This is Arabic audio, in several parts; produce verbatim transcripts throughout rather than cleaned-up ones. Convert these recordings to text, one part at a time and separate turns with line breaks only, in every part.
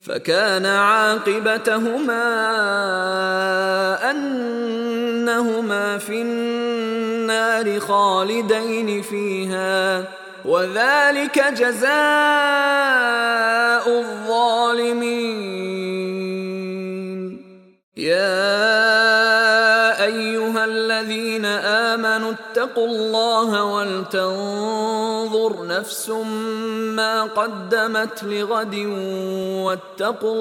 فكان عاقبتهما أنهما في النار خالدين فيها، وذلك جزاء الظالمين. يا أيها الذين آمنوا اتقوا الله ولتنظر نفس ما قدمت لغد واتقوا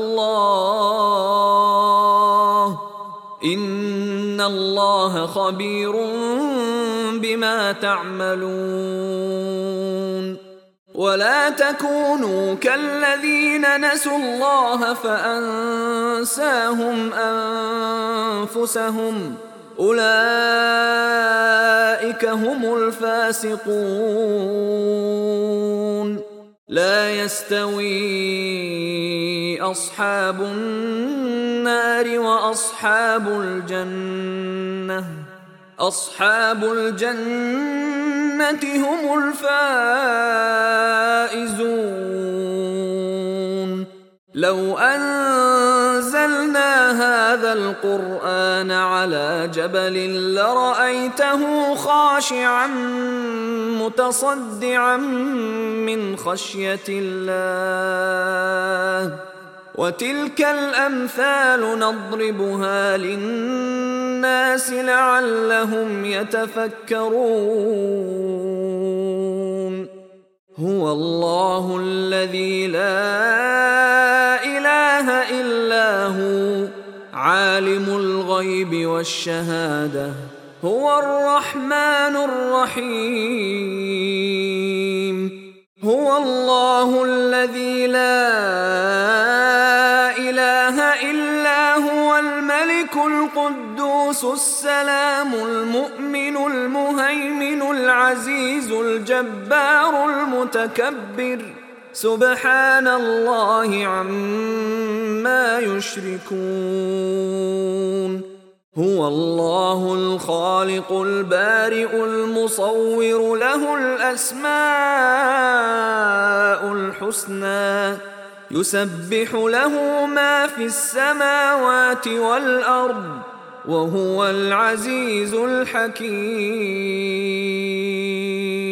الله إن الله خبير بما تعملون. ولا تكونوا كالذين نسوا الله فأنساهم أنفسهم أولئك هم الفاسقون. لا يستوي أصحاب النار وأصحاب الجنة أصحاب الجنة هم الفائزون. لو أنزلنا هذا القرآن على جبل لرأيته خاشعا متصدعا من خشية الله. وتلك الأمثال نضربها للناس لعلهم يتفكرون. هو الله الذي لا إله إلا هو عالم الغيب والشهادة هو الرحمن الرحيم. هو الله الذي لا إله إلا هو الملك القدوس السلام المؤمن المهيمن العزيز الجبار المتكبر سبحان الله عما يشركون. هو الله الخالق البارئ المصور له الأسماء الحسنى يسبح له ما في السماوات والأرض وهو العزيز الحكيم.